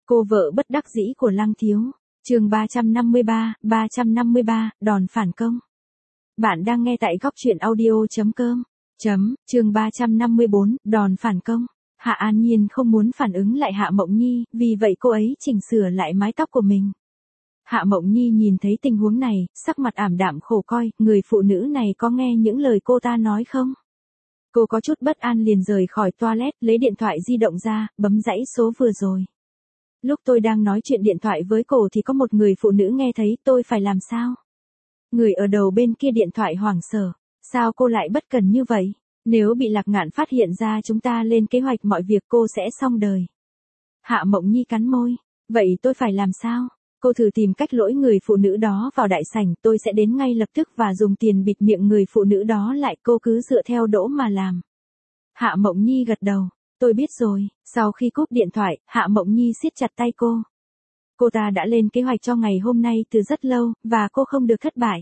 Cô vợ bất đắc dĩ của Lăng Thiếu. Chương 353, đòn phản công. Bạn đang nghe tại góc truyện audio.com. Chương 354, đòn phản công. Hạ An Nhiên không muốn phản ứng lại Hạ Mộng Nhi, vì vậy cô ấy chỉnh sửa lại mái tóc của mình. Hạ Mộng Nhi nhìn thấy tình huống này, sắc mặt ảm đạm khổ coi, người phụ nữ này có nghe những lời cô ta nói không? Cô có chút bất an liền rời khỏi toilet, lấy điện thoại di động ra, bấm dãy số vừa rồi. Lúc tôi đang nói chuyện điện thoại với cô thì có một người phụ nữ nghe thấy, tôi phải làm sao? Người ở đầu bên kia điện thoại hoảng sợ. Sao cô lại bất cần như vậy? Nếu bị Lạc Ngạn phát hiện ra chúng ta lên kế hoạch mọi việc cô sẽ xong đời. Hạ Mộng Nhi cắn môi. Vậy tôi phải làm sao? Cô thử tìm cách lỗi người phụ nữ đó vào đại sảnh, tôi sẽ đến ngay lập tức và dùng tiền bịt miệng người phụ nữ đó lại, cô cứ dựa theo đỗ mà làm. Hạ Mộng Nhi gật đầu. Tôi biết rồi. Sau khi cúp điện thoại, Hạ Mộng Nhi siết chặt tay cô. Cô ta đã lên kế hoạch cho ngày hôm nay từ rất lâu, và cô không được thất bại.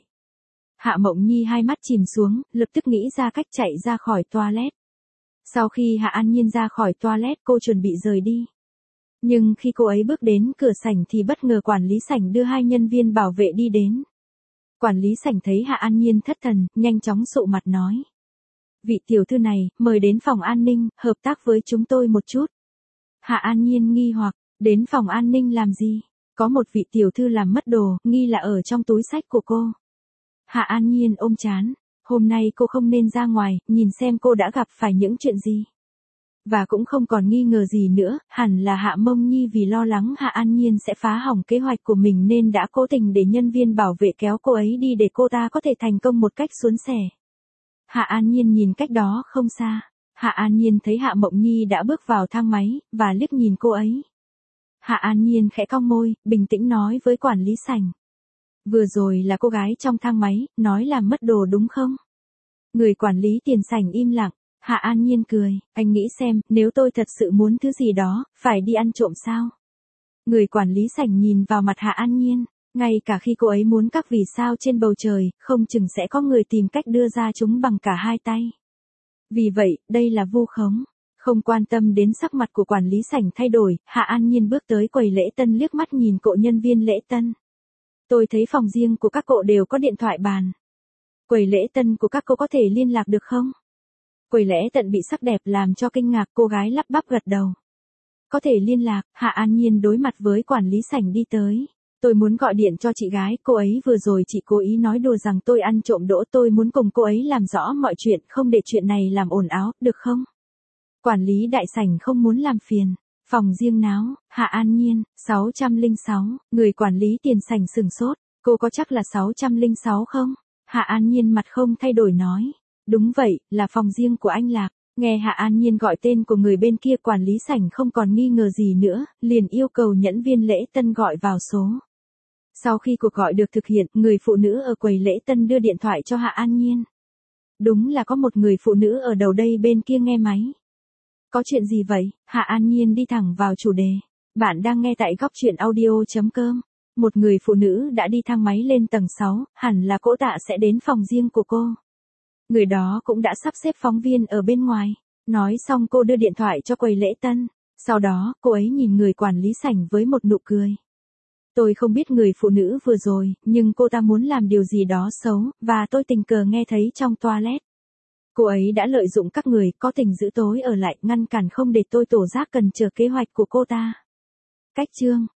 Hạ Mộng Nhi hai mắt chìm xuống, lập tức nghĩ ra cách chạy ra khỏi toilet. Sau khi Hạ An Nhiên ra khỏi toilet, cô chuẩn bị rời đi. Nhưng khi cô ấy bước đến cửa sảnh thì bất ngờ quản lý sảnh đưa hai nhân viên bảo vệ đi đến. Quản lý sảnh thấy Hạ An Nhiên thất thần, nhanh chóng sụ mặt nói. Vị tiểu thư này, mời đến phòng an ninh, hợp tác với chúng tôi một chút. Hạ An Nhiên nghi hoặc, đến phòng an ninh làm gì? Có một vị tiểu thư làm mất đồ, nghi là ở trong túi xách của cô. Hạ An Nhiên ôm trán, hôm nay cô không nên ra ngoài, nhìn xem cô đã gặp phải những chuyện gì. Và cũng không còn nghi ngờ gì nữa, hẳn là Hạ Mông Nhi vì lo lắng Hạ An Nhiên sẽ phá hỏng kế hoạch của mình nên đã cố tình để nhân viên bảo vệ kéo cô ấy đi để cô ta có thể thành công một cách suôn sẻ. Hạ An Nhiên nhìn cách đó không xa. Hạ An Nhiên thấy Hạ Mộng Nhi đã bước vào thang máy, và liếc nhìn cô ấy. Hạ An Nhiên khẽ cong môi, bình tĩnh nói với quản lý sảnh. Vừa rồi là cô gái trong thang máy, nói là mất đồ đúng không? Người quản lý tiền sảnh im lặng. Hạ An Nhiên cười, anh nghĩ xem, nếu tôi thật sự muốn thứ gì đó, phải đi ăn trộm sao? Người quản lý sảnh nhìn vào mặt Hạ An Nhiên, ngay cả khi cô ấy muốn các vì sao trên bầu trời, không chừng sẽ có người tìm cách đưa ra chúng bằng cả hai tay. Vì vậy, đây là vu khống. Không quan tâm đến sắc mặt của quản lý sảnh thay đổi, Hạ An Nhiên bước tới quầy lễ tân liếc mắt nhìn cậu nhân viên lễ tân. Tôi thấy phòng riêng của các cậu đều có điện thoại bàn. Quầy lễ tân của các cậu có thể liên lạc được không? Quầy lễ tân bị sắc đẹp làm cho kinh ngạc, cô gái lắp bắp gật đầu. Có thể liên lạc. Hạ An Nhiên đối mặt với quản lý sảnh đi tới. Tôi muốn gọi điện cho chị gái, cô ấy vừa rồi chị cố ý nói đùa rằng tôi ăn trộm đỗ, tôi muốn cùng cô ấy làm rõ mọi chuyện, không để chuyện này làm ồn ào, được không? Quản lý đại sảnh không muốn làm phiền. Phòng riêng náo, Hạ An Nhiên, 606, người quản lý tiền sảnh sừng sốt, cô có chắc là 606 không? Hạ An Nhiên mặt không thay đổi nói, đúng vậy, là phòng riêng của anh Lạc. Nghe Hạ An Nhiên gọi tên của người bên kia, quản lý sảnh không còn nghi ngờ gì nữa, liền yêu cầu nhẫn viên lễ tân gọi vào số. Sau khi cuộc gọi được thực hiện, người phụ nữ ở quầy lễ tân đưa điện thoại cho Hạ An Nhiên. Đúng là có một người phụ nữ ở đầu đây bên kia nghe máy. Có chuyện gì vậy? Hạ An Nhiên đi thẳng vào chủ đề. Bạn đang nghe tại góc truyện audio.com. Một người phụ nữ đã đi thang máy lên tầng 6, hẳn là cô ta sẽ đến phòng riêng của cô. Người đó cũng đã sắp xếp phóng viên ở bên ngoài. Nói xong cô đưa điện thoại cho quầy lễ tân. Sau đó, cô ấy nhìn người quản lý sảnh với một nụ cười. Tôi không biết người phụ nữ vừa rồi, nhưng cô ta muốn làm điều gì đó xấu, và tôi tình cờ nghe thấy trong toilet. Cô ấy đã lợi dụng các người có tình giữ tối ở lại, ngăn cản không để tôi tổ giác cần chờ kế hoạch của cô ta. Cách chương